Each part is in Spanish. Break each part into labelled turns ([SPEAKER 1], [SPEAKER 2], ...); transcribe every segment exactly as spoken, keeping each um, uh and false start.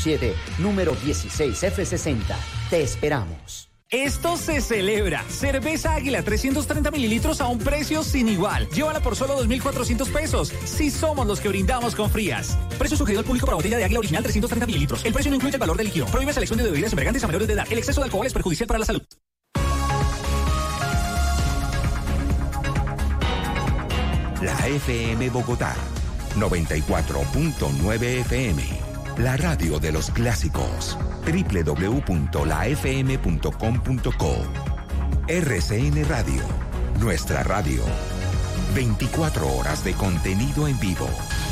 [SPEAKER 1] siete, número dieciséis F sesenta. Te esperamos.
[SPEAKER 2] Esto se celebra. Cerveza Águila trescientos treinta mililitros a un precio sin igual. Llévala por solo dos mil cuatrocientos pesos. Si somos los que brindamos con frías. Precio sugerido al público para botella de Águila original trescientos treinta mililitros. El precio no incluye el valor del líquido. Prohíbe selección de bebidas embriagantes a menores de edad. El exceso de alcohol es perjudicial para la salud.
[SPEAKER 3] La F M Bogotá, noventa y cuatro punto nueve F M. La radio de los clásicos. doble u doble u doble u punto la f m punto com punto co. R C N Radio. Nuestra radio. veinticuatro horas de contenido en vivo.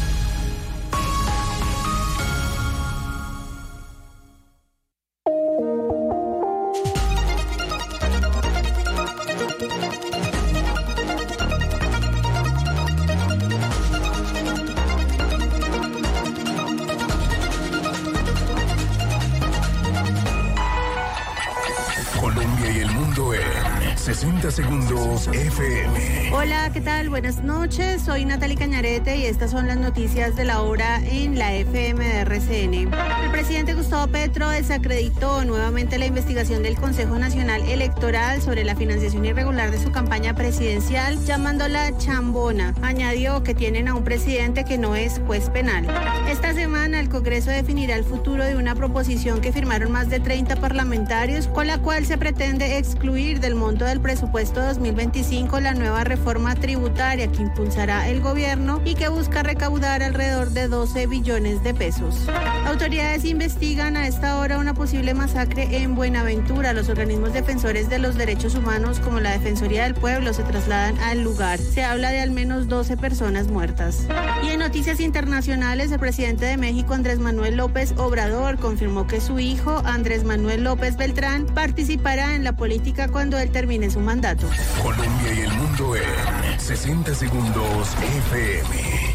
[SPEAKER 4] sesenta segundos F M.
[SPEAKER 5] Hola, ¿qué tal? Buenas noches. Soy Natalie Cañarete y estas son las noticias de la hora en la F M de R C N. El presidente Gustavo Petro desacreditó nuevamente la investigación del Consejo Nacional Electoral sobre la financiación irregular de su campaña presidencial, llamándola chambona. Añadió que tienen a un presidente que no es juez penal. Esta semana el Congreso definirá el futuro de una proposición que firmaron más de treinta parlamentarios, con la cual se pretende excluir del monto del presupuesto dos mil veinticinco la nueva reforma tributaria que impulsará el gobierno y que busca recaudar alrededor de doce billones de pesos. Autoridades investigan a esta hora una posible masacre en Buenaventura. Los organismos defensores de los derechos humanos, como la Defensoría del Pueblo, se trasladan al lugar. Se habla de al menos doce personas muertas. Y en noticias internacionales, el presidente de México, Andrés Manuel López Obrador, confirmó que su hijo, Andrés Manuel López Beltrán, participará en la política cuando él termine su mandato.
[SPEAKER 4] Colombia y el mundo en sesenta segundos F M.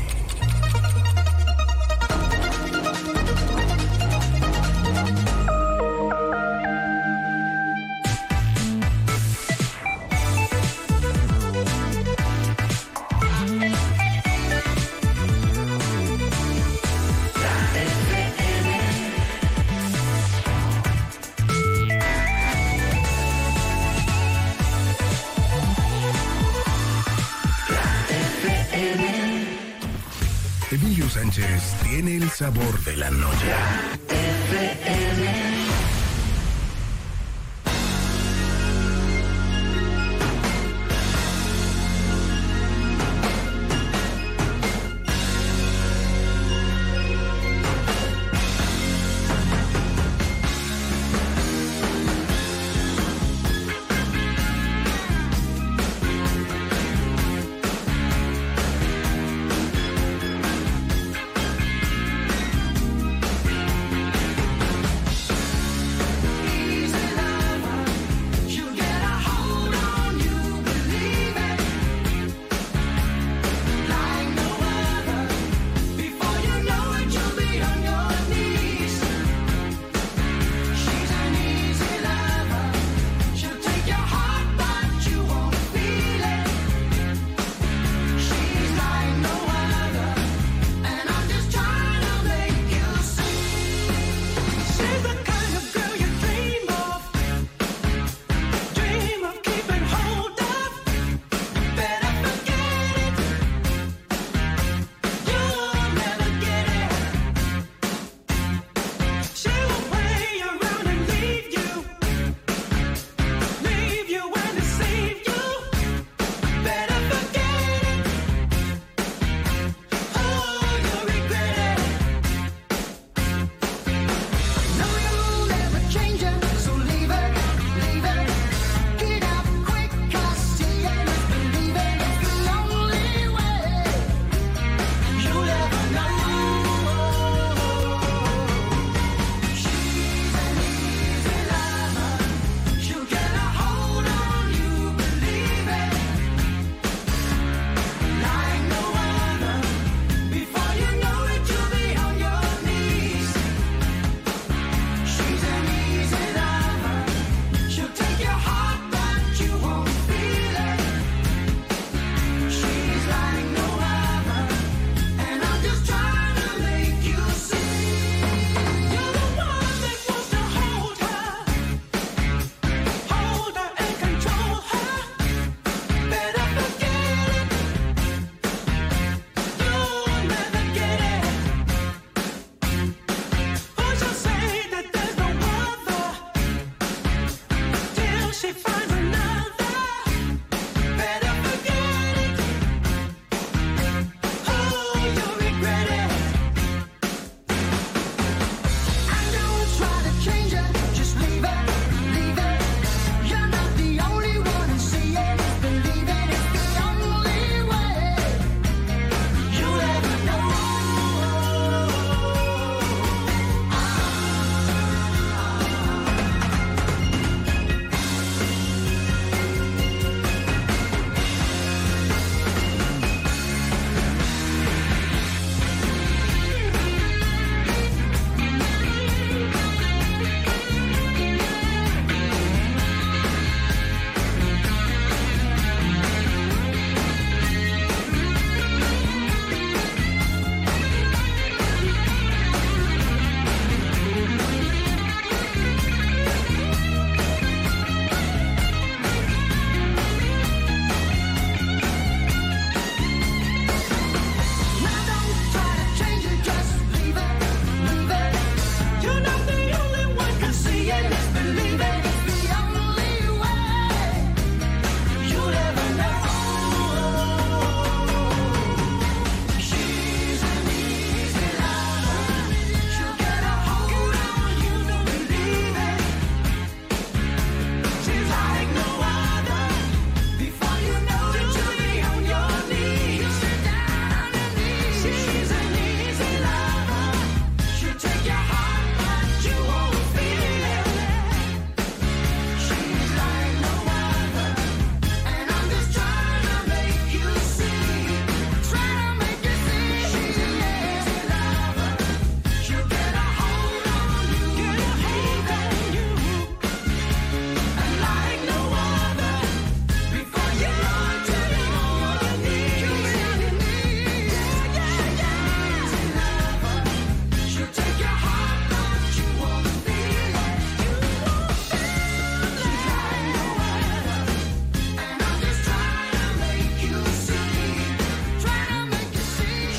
[SPEAKER 4] Emilio Sánchez tiene el sabor de la noche. F M.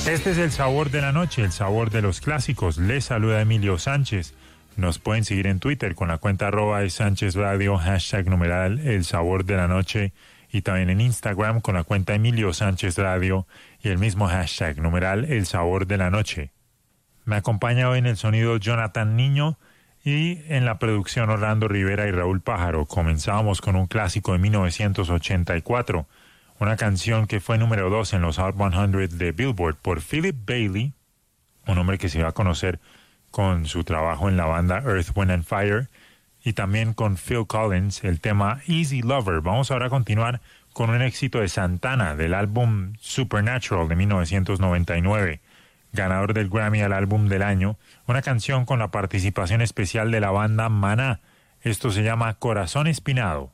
[SPEAKER 6] Este es el sabor de la noche, el sabor de los clásicos. Les saluda Emilio Sánchez. Nos pueden seguir en Twitter con la cuenta arroba de Sánchez Radio, hashtag numeral el sabor de la noche, y también en Instagram con la cuenta Emilio Sánchez Radio y el mismo hashtag numeral el sabor de la noche. Me acompaña hoy en el sonido Jonathan Niño y en la producción Orlando Rivera y Raúl Pájaro. Comenzamos con un clásico de mil novecientos ochenta y cuatro, una canción que fue número dos en los Hot cien de Billboard por Philip Bailey, un hombre que se va a conocer con su trabajo en la banda Earth, Wind and Fire, y también con Phil Collins, el tema Easy Lover. Vamos ahora a continuar con un éxito de Santana del álbum Supernatural de mil novecientos noventa y nueve, ganador del Grammy al álbum del año, una canción con la participación especial de la banda Maná. Esto se llama Corazón Espinado.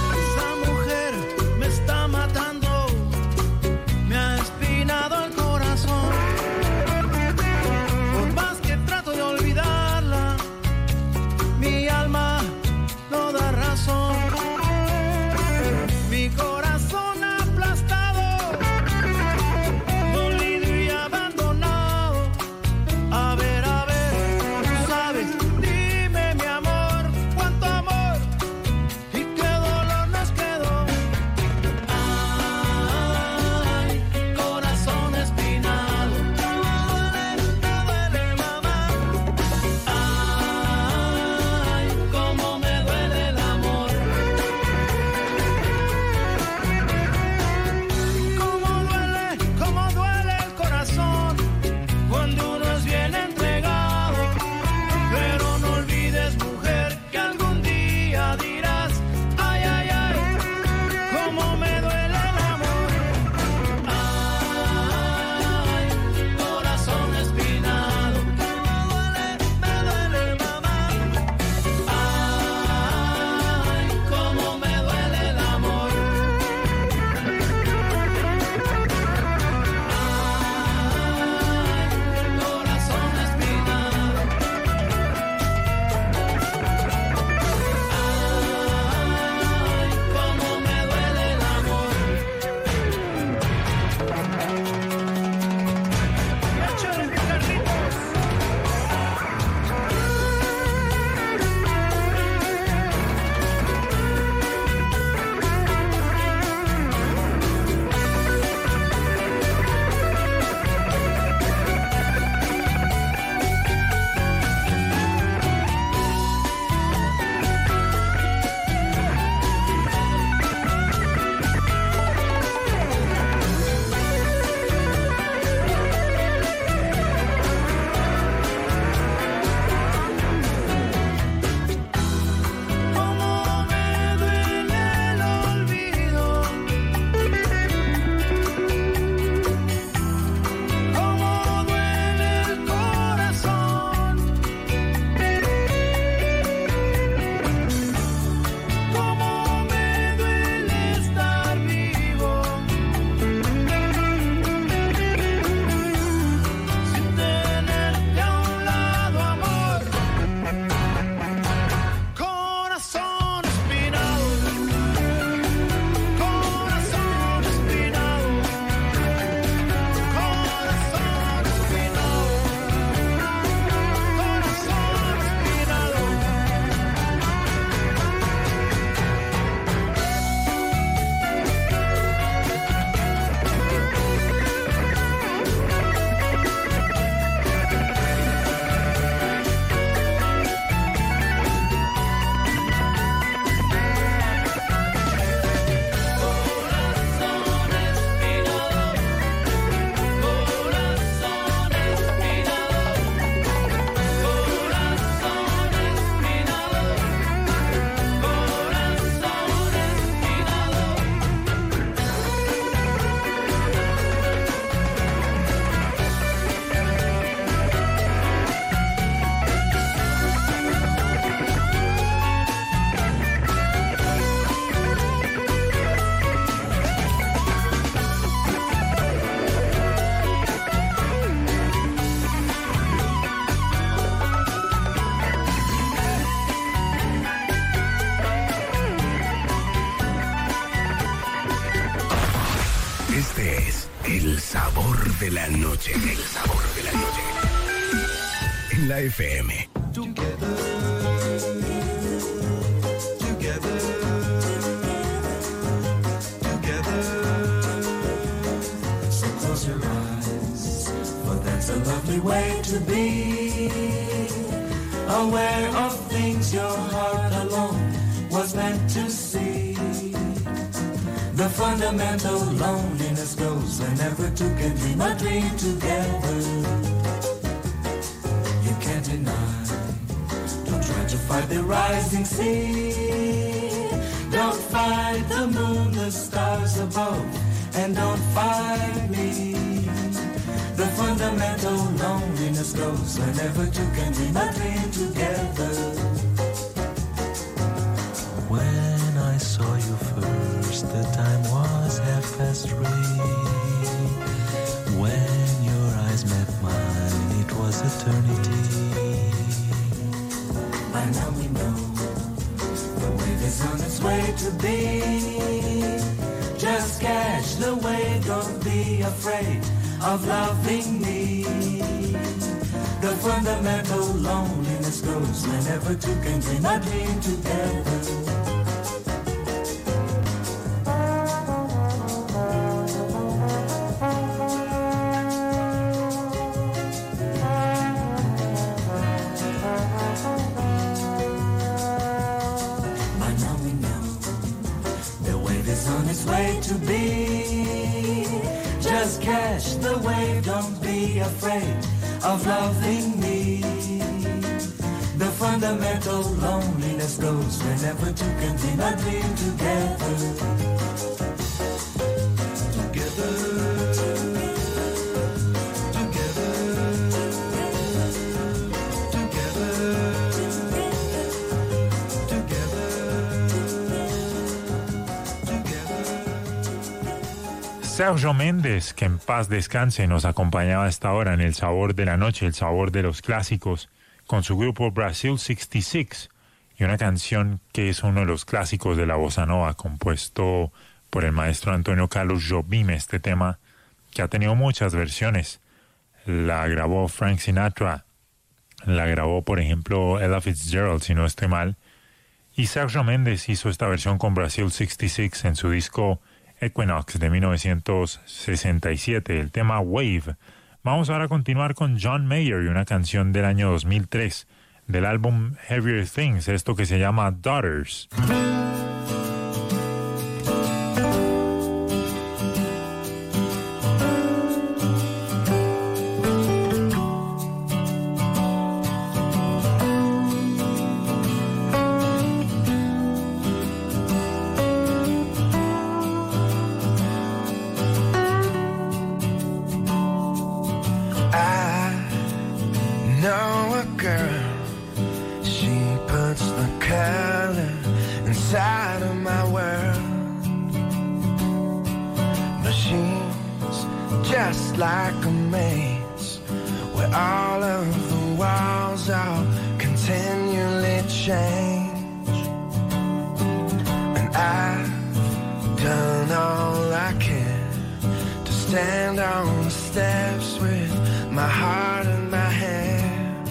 [SPEAKER 7] Esa mujer me está matando, me ha espinado el corazón.
[SPEAKER 4] Este es el sabor de la noche. El sabor de la noche. En la F M.
[SPEAKER 7] Together, together, together. So close your eyes, for that's a lovely way to be. Aware of things your heart alone was meant to see. The fundamental loneliness goes whenever two can dream a dream together. You can't deny, don't try to fight the rising sea. Don't fight the moon, the stars above, and don't fight me. The fundamental loneliness goes whenever two can dream a dream together.
[SPEAKER 8] When I saw you first, the time was half past three. When your eyes met mine, it was eternity.
[SPEAKER 7] By now we know the wave is on its way to be. Just catch the wave, don't be afraid of loving me. The fundamental loneliness goes whenever two can dream a dream together. To be, just catch the wave, don't be afraid of loving me. The fundamental loneliness goes whenever two can dream a dream together. Together, together, together, together.
[SPEAKER 6] Sergio Méndez, que en paz descanse, nos acompañaba a esta hora en El Sabor de la Noche, el sabor de los clásicos, con su grupo Brasil sesenta y seis, y una canción que es uno de los clásicos de la bossa nova, compuesto por el maestro Antonio Carlos Jobim. Este tema que ha tenido muchas versiones. La grabó Frank Sinatra, la grabó, por ejemplo, Ella Fitzgerald, si no estoy mal, y Sergio Méndez hizo esta versión con Brasil sesenta y seis en su disco Equinox de mil novecientos sesenta y siete, el tema Wave. Vamos ahora a continuar con John Mayer y una canción del año dos mil tres del álbum Heavier Things, esto que se llama Daughters.
[SPEAKER 9] Like a maze where all of the walls are continually change, and I've done all I can to stand on the steps with my heart in my hand.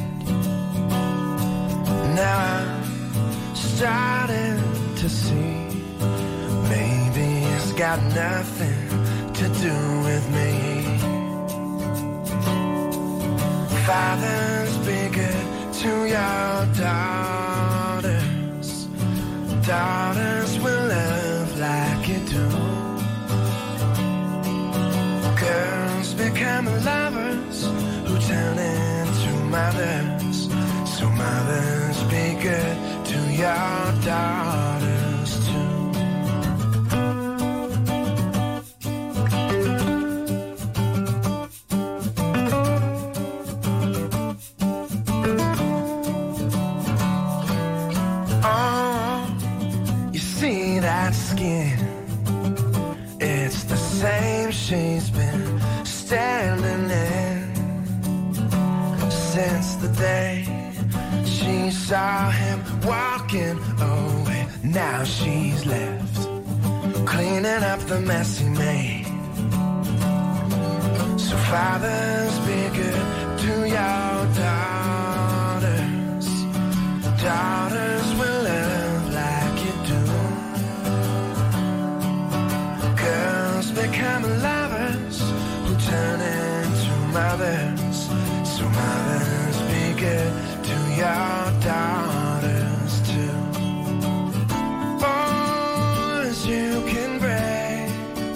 [SPEAKER 9] Now I'm starting to see maybe it's got nothing to do with me. Fathers, be good to your daughters. Daughters will love like you do. Girls become lovers who turn into mothers. So mothers, be good to your daughters too. It's the same she's been standing in since the day she saw him walking away. Now she's left cleaning up the mess he made. fathers, be good to your daughters. Daughters will love like you do. Girls become lovers who turn into mothers. So mothers, be good to your daughters too. Boys you can break,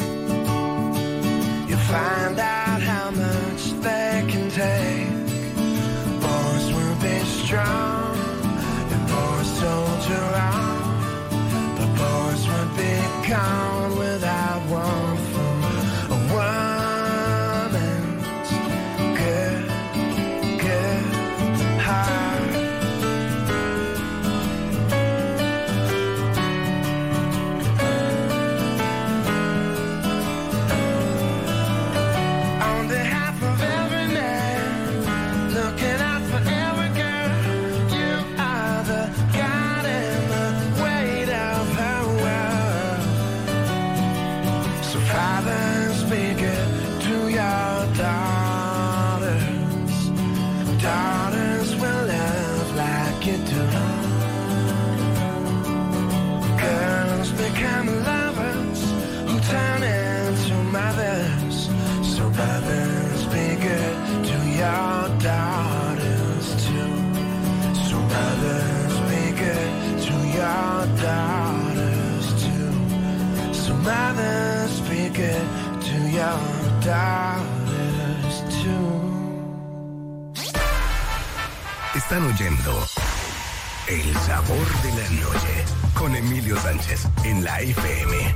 [SPEAKER 9] you find out how much they can take. Boys will be strong and boys soldier on, but boys will be gone without one from a woman's good, good heart. On behalf of every man, looking out for every girl, you are the God and the weight of her world. So fathers, be good to your daughters. Daughters will love like you do. Girls become lovers who turn into mothers. So mothers, be good to your daughters too. So mothers, be good to your daughters too. So mothers, be good to your daughters too.
[SPEAKER 4] Están oyendo El Sabor de la Noche con Emilio Sánchez en la F M.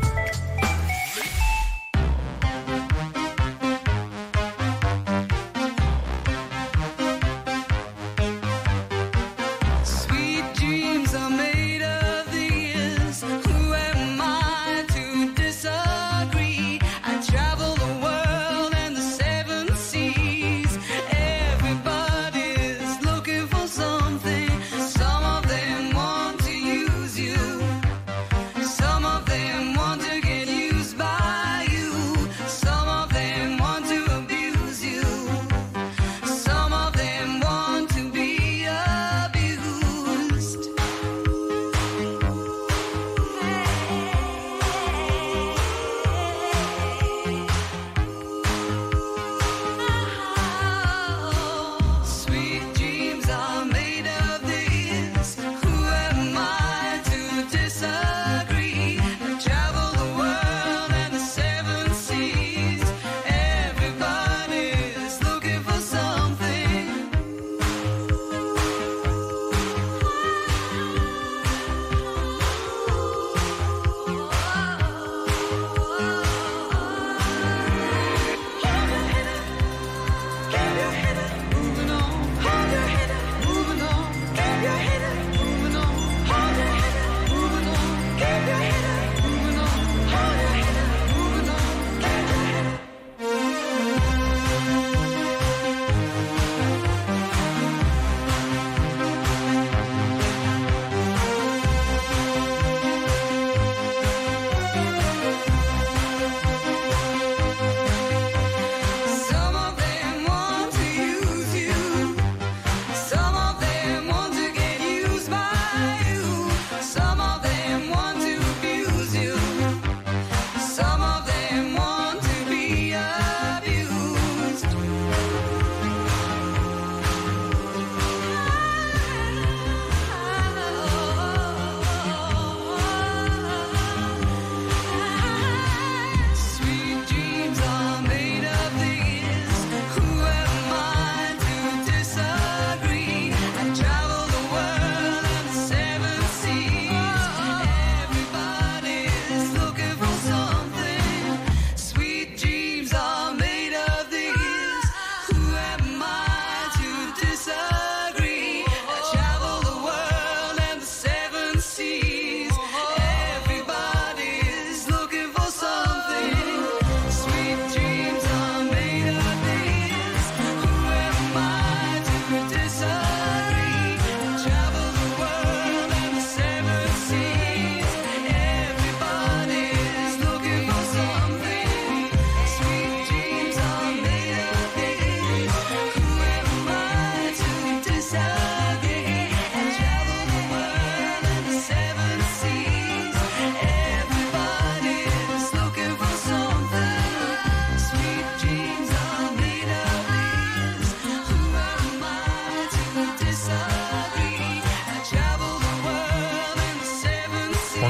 [SPEAKER 10] Sweet dreams are made of these. Who am I to disagree? I travel the world and the seven seas. Everybody's looking for something. Some of them want to use you. Some of them want to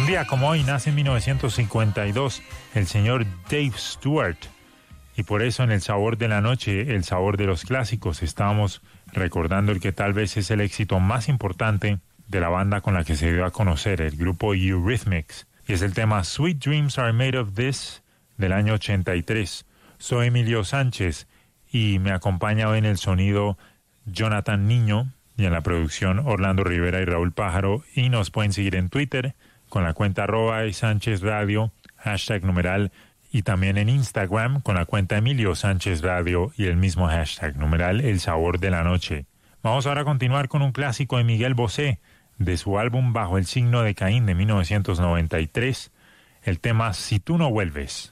[SPEAKER 6] Un día como hoy nace en mil novecientos cincuenta y dos el señor Dave Stewart. Y por eso en El Sabor de la Noche, el sabor de los clásicos, estábamos recordando el que tal vez es el éxito más importante de la banda con la que se dio a conocer, el grupo Eurythmics. Y es el tema Sweet Dreams Are Made of This, del año ochenta y tres. Soy Emilio Sánchez y me acompaña hoy en el sonido Jonathan Niño y en la producción Orlando Rivera y Raúl Pájaro. Y nos pueden seguir en Twitter con la cuenta arroba Sánchez Radio, hashtag numeral, y también en Instagram con la cuenta Emilio Sánchez Radio y el mismo hashtag numeral El Sabor de la Noche. Vamos ahora a continuar con un clásico de Miguel Bosé, de su álbum Bajo el Signo de Caín de mil novecientos noventa y tres, el tema Si tú no vuelves.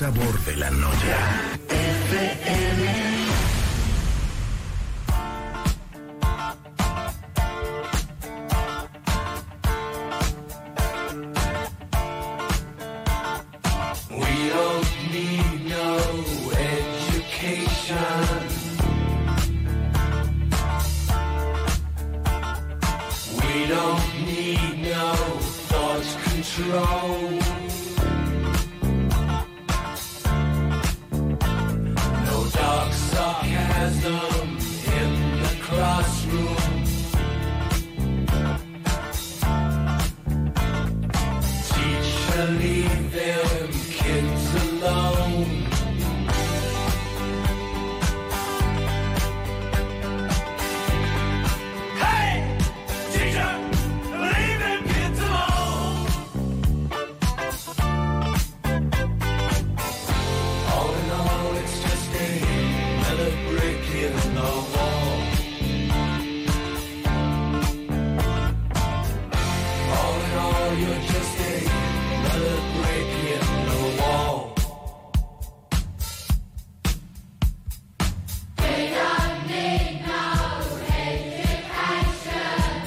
[SPEAKER 4] sabor de la noche.
[SPEAKER 7] We don't need no education. We don't need no thought control. No dark sarcasm in the classroom. Teacher, leave them kids alone. Hey, teacher, leave them kids alone. All in all, it's just another brick in the wall. All in all, you're just another brick in the wall. We don't need no education.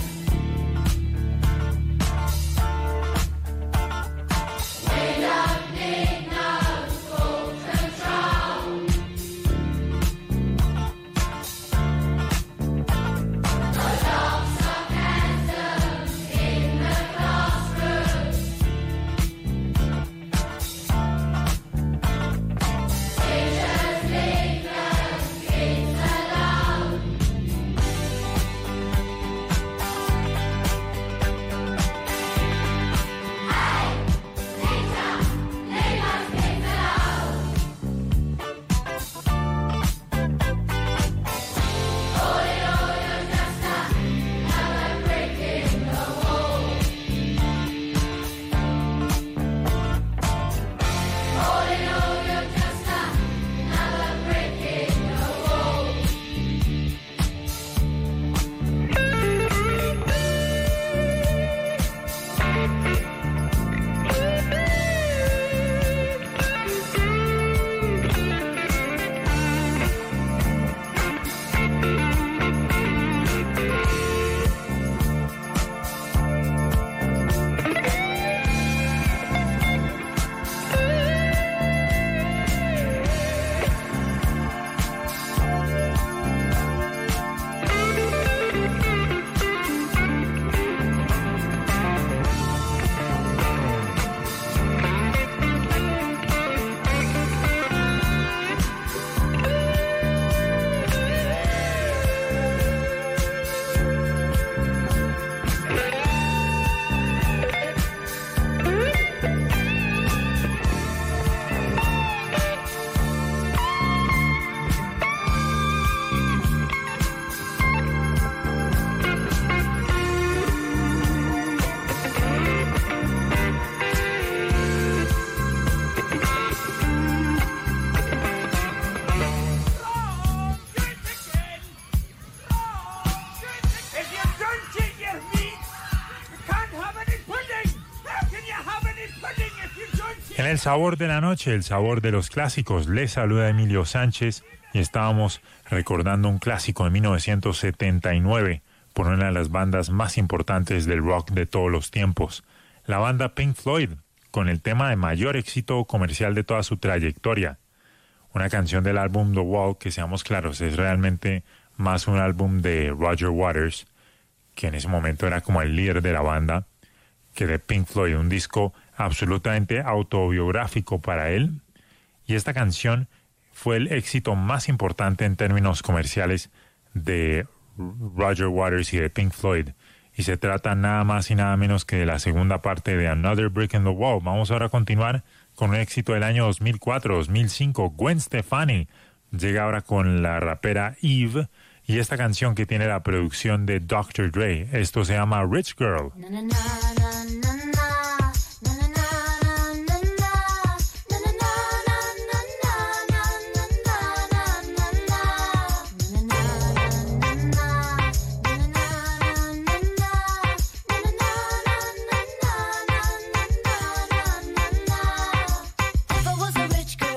[SPEAKER 7] We don't need no school control. No dark sarcasm in the classroom. Teachers, leave them kids alone. Hey, teacher, leave us kids alone. All in all, you're just another brick in the wall. All in all, you're just another brick in the wall. If you don't eat your meat, you can't have any pudding. How can you have any pudding if you don't eat?
[SPEAKER 6] En el sabor de la noche, el sabor de los clásicos, les saluda Emilio Sánchez y estábamos recordando un clásico de mil novecientos setenta y nueve por una de las bandas más importantes del rock de todos los tiempos, la banda Pink Floyd, con el tema de mayor éxito comercial de toda su trayectoria. Una canción del álbum The Wall que, seamos claros, es realmente más un álbum de Roger Waters, que en ese momento era como el líder de la banda, que de Pink Floyd, un disco absolutamente autobiográfico para él. Y esta canción fue el éxito más importante en términos comerciales de Roger Waters y de Pink Floyd. Y se trata nada más y nada menos que de la segunda parte de Another Brick in the Wall. Vamos ahora a continuar con un éxito del año dos mil cuatro dos mil cinco. Gwen Stefani llega ahora con la rapera Eve y esta canción que tiene la producción de doctor Dre. Esto se llama Rich Girl.
[SPEAKER 11] Na, na, na, na, na, na.
[SPEAKER 10] If I was a rich girl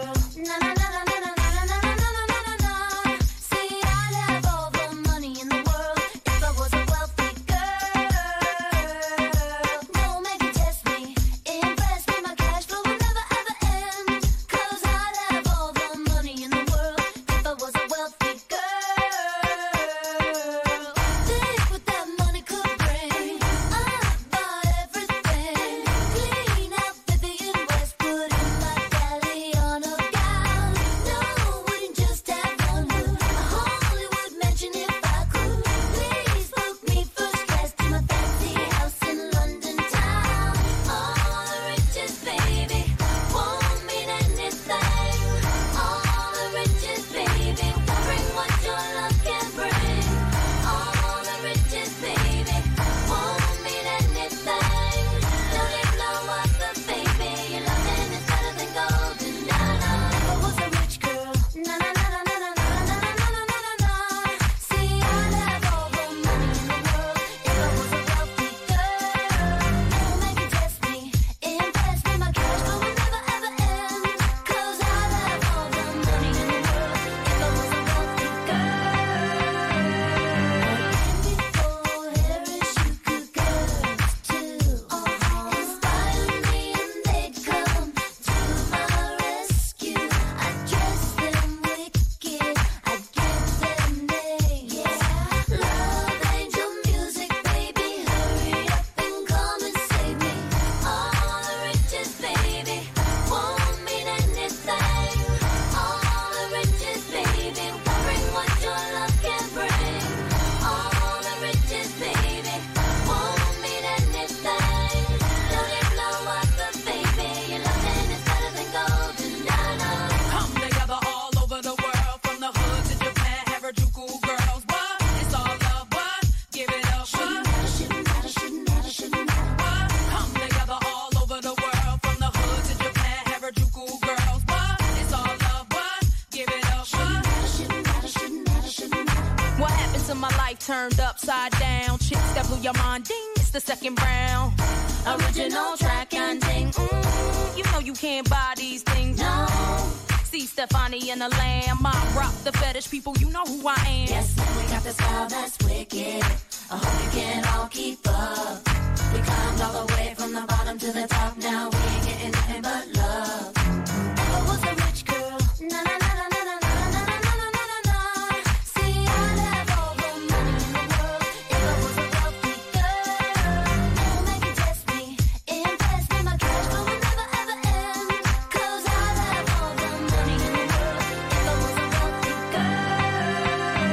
[SPEAKER 12] life turned upside down. Chicks that blew your mind, ding, it's the second round. Original track and ding, mm, you know you can't buy these things, no. See Stefani and the Lamb, I rock the fetish people, you know who I am.
[SPEAKER 11] Yes, man, we got the style that's wicked. I hope you can all keep up. We climbed all the way from the bottom to the top. Now we ain't getting nothing but love. Never was a rich girl. Na na na na na na na na na na na na. See, I'd have all the money in the world if I was a wealthy girl. Don't make it test me, invest in my cash flow will never ever end. 'Cause I'd have all the money in the world if I was a wealthy girl.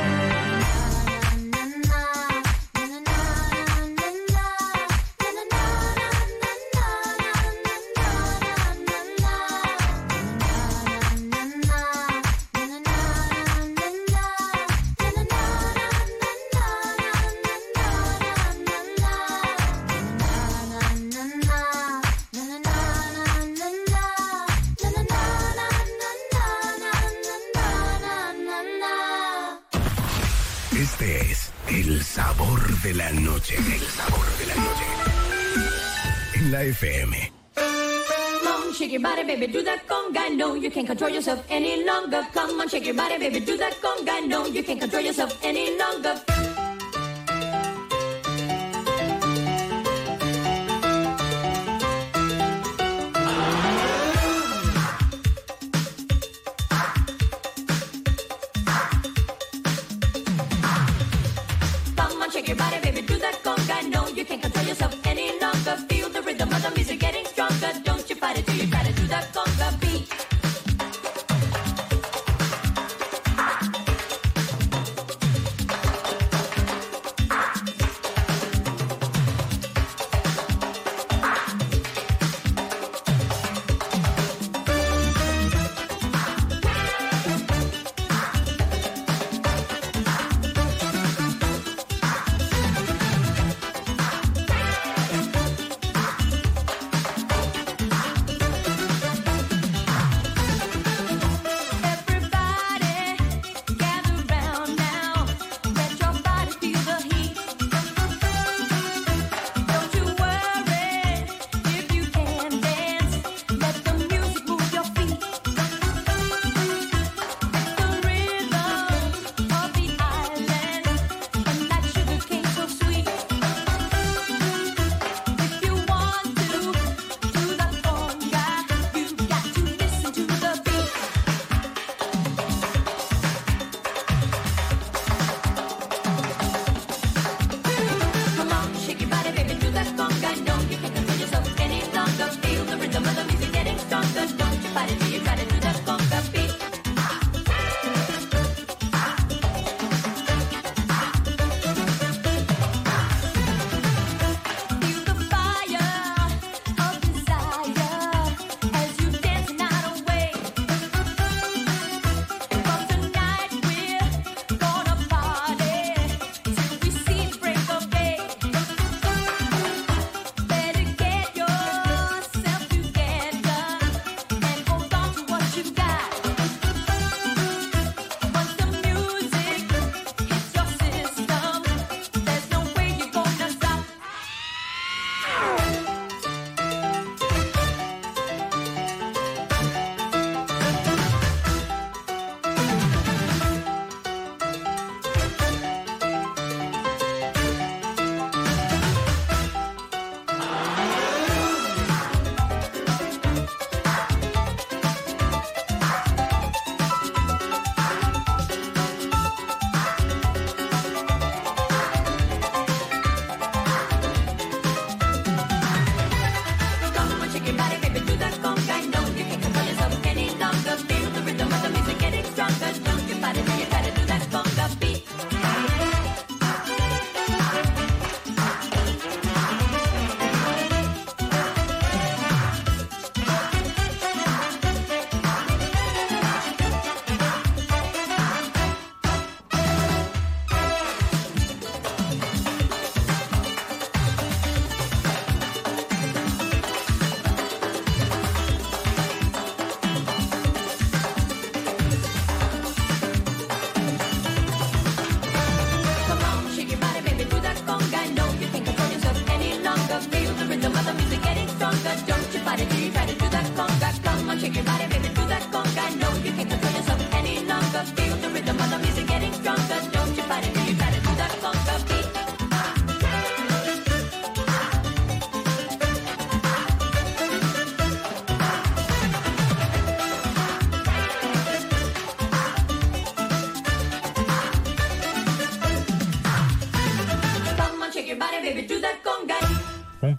[SPEAKER 11] Na na na na na na na na.
[SPEAKER 4] Este es el sabor de la noche. El sabor de la noche. En la F M.
[SPEAKER 13] Come on, shake your body, baby, do that conga. No, you can't control yourself any longer. Come on, shake your body, baby, do that conga. No, you can't control yourself any longer. Come on, shake your body, baby, do that conga. No, you can't control yourself any longer. Feel the rhythm of the music getting stronger. Don't you fight it till you try to do that conga beat.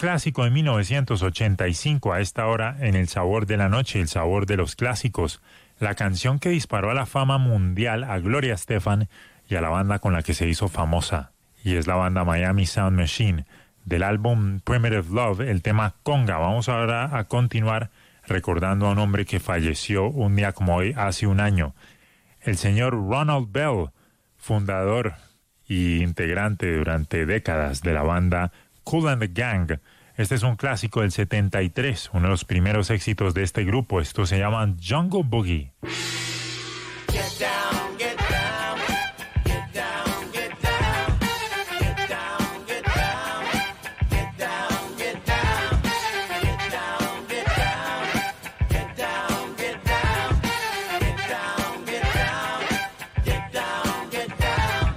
[SPEAKER 6] clásico de mil novecientos ochenta y cinco a esta hora en El Sabor de la Noche, El Sabor de los Clásicos. La canción que disparó a la fama mundial a Gloria Estefan y a la banda con la que se hizo famosa. Y es la banda Miami Sound Machine. Del álbum Primitive Love, el tema Conga. Vamos ahora a continuar recordando a un hombre que falleció un día como hoy hace un año. El señor Ronald Bell, fundador y integrante durante décadas de la banda Kool and the Gang. Este es un clásico del setenta y tres, uno de los primeros éxitos de este grupo. Esto se llama Jungle Boogie.
[SPEAKER 9] Get down, get down, get down, get down, get down, get down, get down, get down, get down, get down, get down, get down, get down, get down, get down, get down.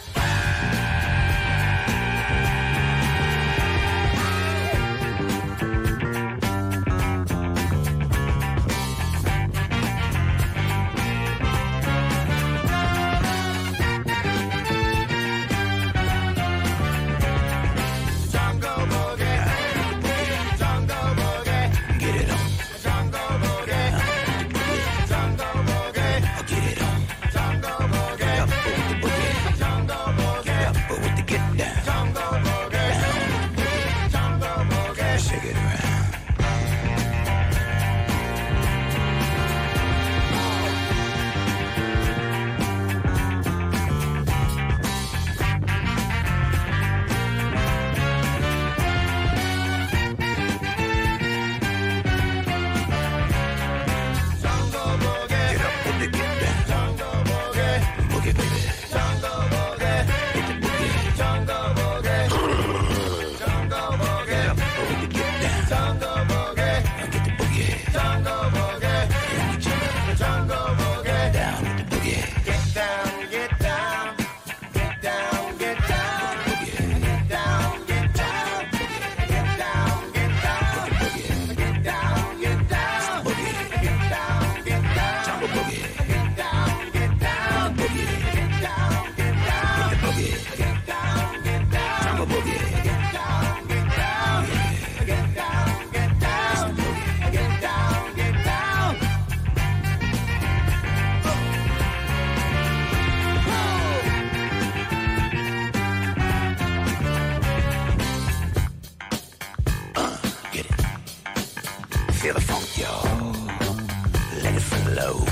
[SPEAKER 4] Feel the funk, y'all. Let it flow.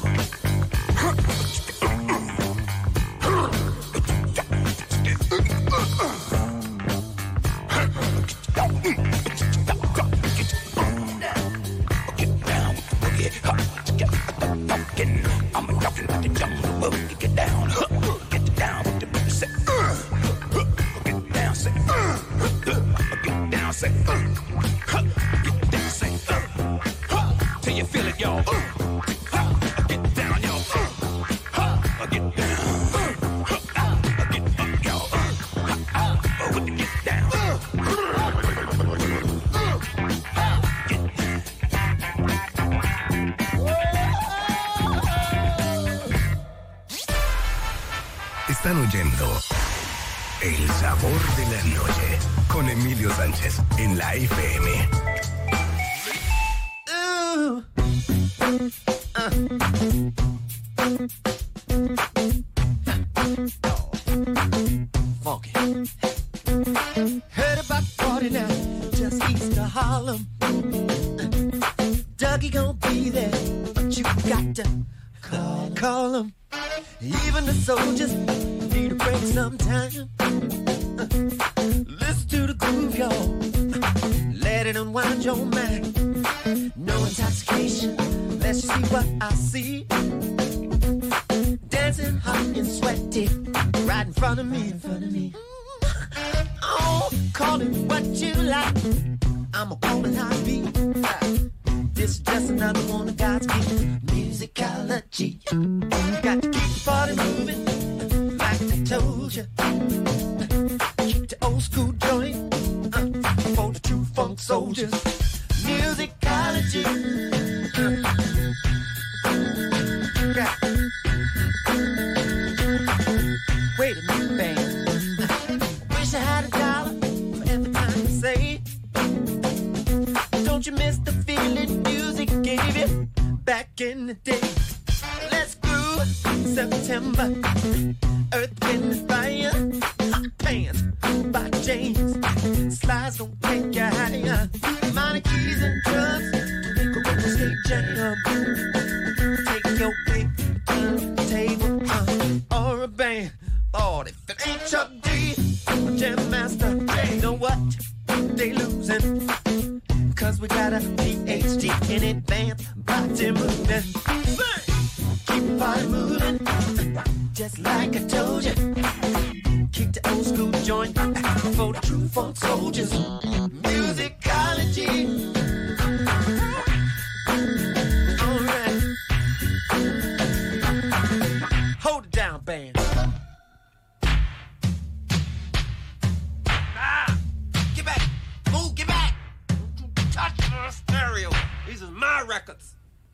[SPEAKER 4] Get down with the boogie. I'm talking, I'm talking about the jungle boogie. Get down, get down with the boogie. Say, get down, say, get down, say, get down, say, till you feel it, y'all. Get down, y'all. Get down. Get up, y'all. With the get down. Están oyendo El Sabor de la Noche con Emilio Sánchez en la F M.
[SPEAKER 9] Ooh. Uh. Funky. Heard about forty-nine just east of Harlem. Dougie gon' be there, but you got to call, call him. Even the soldiers need a break sometime. Listen to the groove, y'all. Let it unwind your mind. No intoxication, let's see what I see. Dancing hot and sweaty, right in front of me, in front of me. Oh, call it what you like. I'ma call it how it be. This is just another one of God's gift, musicology. Got to keep the party moving, like I told you. Keep the old school joint uh, for the true funk soldiers. Musicology. Yeah. Wait a minute, band. Wish I had a dollar for every time you say in the day. Let's groove September. Earth, wind, and fire. Hot pants by James. Slides gon' take you higher. Minor keys and drugs. Make a record stay jam. Take your pick. Table uh, or a band. Lord, if it ain't Chuck D, Jam Master, you know what? They losing. Cause we got a P H D in advanced body movement. Keep the body moving. Just like I told you. Keep the old school joint for the true funk soldiers. Musicology. Alright. Hold it down, band. Ah! Get back! Move, get back! Don't you touch my stereo. These are my records.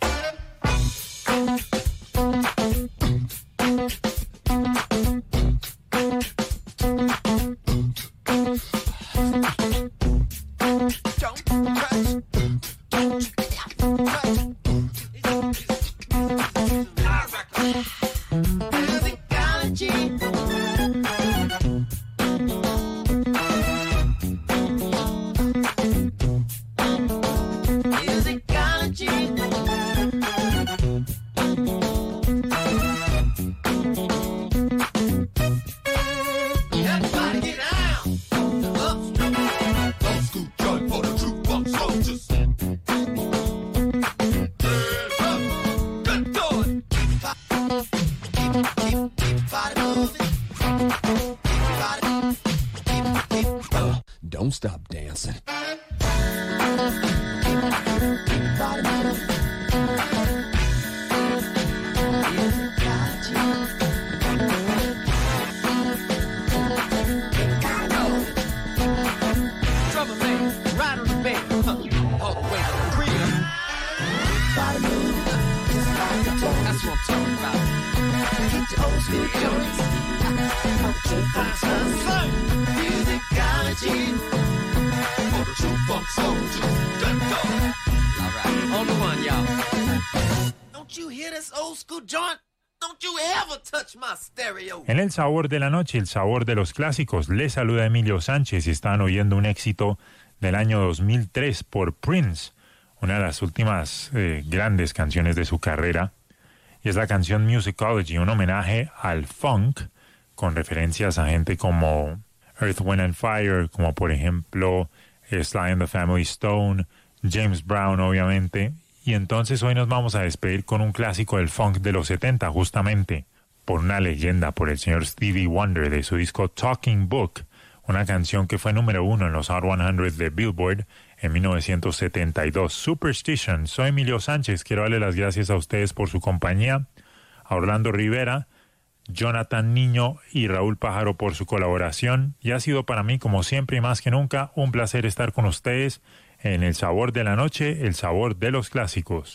[SPEAKER 14] Don't stop dancing.
[SPEAKER 6] En el sabor de la noche, el sabor de los clásicos, les saluda Emilio Sánchez y están oyendo un éxito del año dos mil tres por Prince, una de las últimas eh, grandes canciones de su carrera, y es la canción Musicology, un homenaje al funk con referencias a gente como Earth, Wind and Fire, como por ejemplo Sly and the Family Stone, James Brown obviamente, y entonces hoy nos vamos a despedir con un clásico del funk de los setenta justamente, por una leyenda, por el señor Stevie Wonder de su disco Talking Book, una canción que fue número uno en los Hot cien de Billboard en mil novecientos setenta y dos. Superstition. Soy Emilio Sánchez, quiero darle las gracias a ustedes por su compañía, a Orlando Rivera, Jonathan Niño y Raúl Pájaro por su colaboración, y ha sido para mí, como siempre y más que nunca, un placer estar con ustedes en El Sabor de la Noche, el sabor de los clásicos.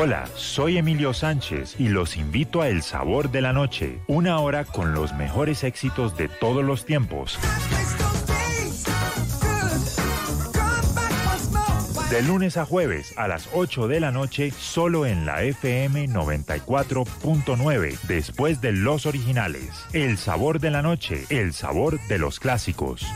[SPEAKER 6] Hola, soy Emilio Sánchez y los invito a El Sabor de la Noche, una hora con los mejores éxitos de todos los tiempos. De lunes a jueves a las ocho de la noche, solo en la F M noventa y cuatro punto nueve, después de los originales. El Sabor de la Noche, el sabor de los clásicos.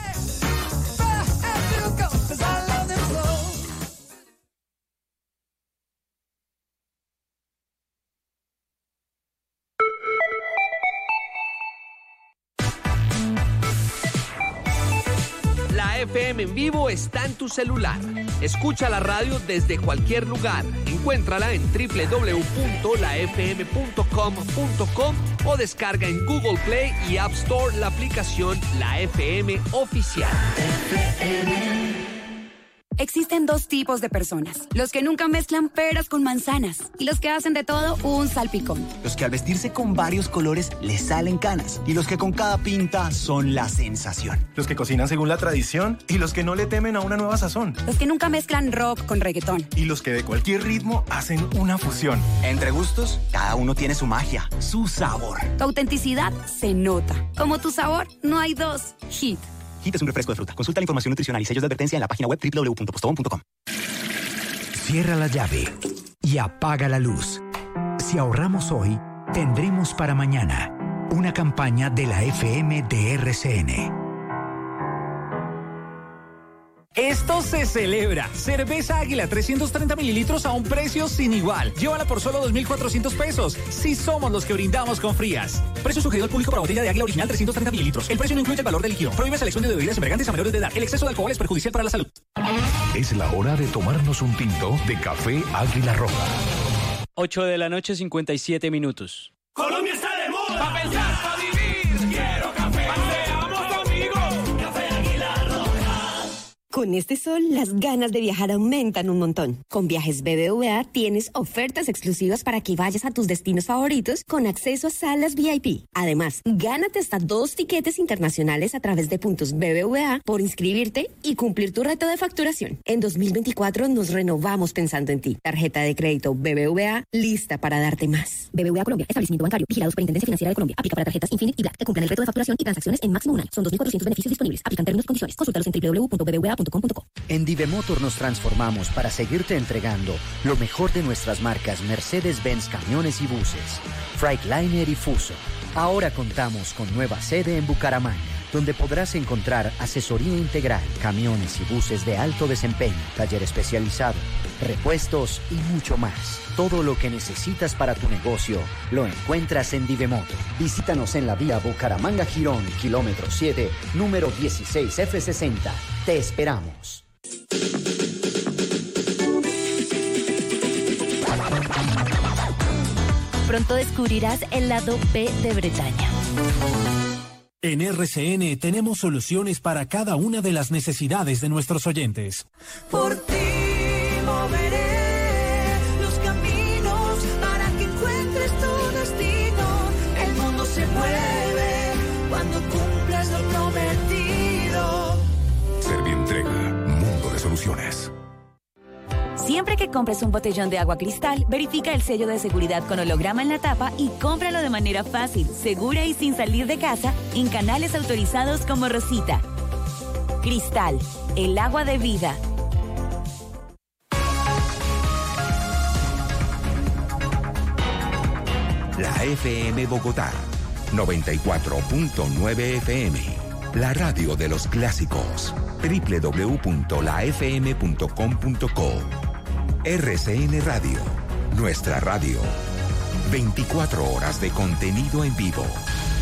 [SPEAKER 15] La F M en vivo está en tu celular. Escucha la radio desde cualquier lugar. Encuéntrala en doble u doble u doble u punto la f m punto com punto com o descarga en Google Play y App Store la aplicación La F M Oficial.
[SPEAKER 16] Existen dos tipos de personas, los que nunca mezclan peras con manzanas y los que hacen de todo un salpicón.
[SPEAKER 17] Los que al vestirse con varios colores les salen canas y los que con cada pinta son la sensación.
[SPEAKER 18] Los que cocinan según la tradición y los que no le temen a una nueva sazón.
[SPEAKER 16] Los que nunca mezclan rock con reggaetón.
[SPEAKER 18] Y los que de cualquier ritmo hacen una fusión.
[SPEAKER 17] Entre gustos, cada uno tiene su magia, su sabor.
[SPEAKER 16] Tu autenticidad se nota. Como tu sabor, no hay dos. Hit.
[SPEAKER 17] Hit es un refresco de fruta. Consulta la información nutricional y sellos de advertencia en la página web doble u doble u doble u punto postobón punto com.
[SPEAKER 1] Cierra la llave y apaga la luz. Si ahorramos hoy, tendremos para mañana. Una campaña de la F M de R C N.
[SPEAKER 2] Esto se celebra. Cerveza Águila trescientos treinta mililitros a un precio sin igual. Llévala por solo dos mil cuatrocientos pesos. Si somos los que brindamos con frías. Precio sugerido al público para botella de Águila original trescientos treinta mililitros. El precio no incluye el valor del líquido. Prohíbe selección de bebidas embriagantes a menores de edad. El exceso de alcohol es perjudicial para la salud.
[SPEAKER 19] Es la hora de tomarnos un tinto de café Águila Roja.
[SPEAKER 20] ocho de la noche, cincuenta y siete minutos.
[SPEAKER 9] Colombia está de moda. Pa' pensar, pa' vivir. Quiero café. Paseamos amigos. Café Águila Roja.
[SPEAKER 21] Con este sol, las ganas de viajar aumentan un montón. Con Viajes B B V A tienes ofertas exclusivas para que vayas a tus destinos favoritos con acceso a salas V I P. Además, gánate hasta dos tiquetes internacionales a través de puntos B B V A por inscribirte y cumplir tu reto de facturación. En dos mil veinticuatro nos renovamos pensando en ti. Tarjeta de crédito B B V A lista para darte más. B B V A Colombia, establecimiento bancario, vigilado Superintendencia Financiera de Colombia. Aplica para tarjetas Infinite y Black que cumplan el reto de facturación y transacciones en máximo un año. Son dos mil cuatrocientos beneficios disponibles. Aplican términos y condiciones. Consúltalos en doble u doble u doble u punto b b v a punto com punto co.
[SPEAKER 1] En Divemotor nos transformamos para seguirte entregando lo mejor de nuestras marcas Mercedes-Benz camiones y buses, Freightliner y Fuso. Ahora contamos con nueva sede en Bucaramanga, donde podrás encontrar asesoría integral, camiones y buses de alto desempeño, taller especializado, repuestos y mucho más. Todo lo que necesitas para tu negocio lo encuentras en Divemotor. Visítanos en la vía Bucaramanga-Girón, kilómetro siete, número dieciséis F sesenta. Te esperamos.
[SPEAKER 22] Pronto descubrirás el lado B de Bretaña.
[SPEAKER 23] En R C N tenemos soluciones para cada una de las necesidades de nuestros oyentes.
[SPEAKER 9] Por ti moveré los caminos para que encuentres tu destino. El mundo se mueve cuando cumples lo prometido.
[SPEAKER 19] Servientrega, mundo de soluciones.
[SPEAKER 22] Siempre que compres un botellón de agua Cristal, verifica el sello de seguridad con holograma en la tapa y cómpralo de manera fácil, segura y sin salir de casa en canales autorizados como Rosita. Cristal, el agua de vida.
[SPEAKER 3] La F M Bogotá, noventa y cuatro punto nueve F M. La radio de los clásicos. doble u doble u doble u punto la f m punto com punto co. R C N Radio, nuestra radio. veinticuatro horas de contenido en vivo.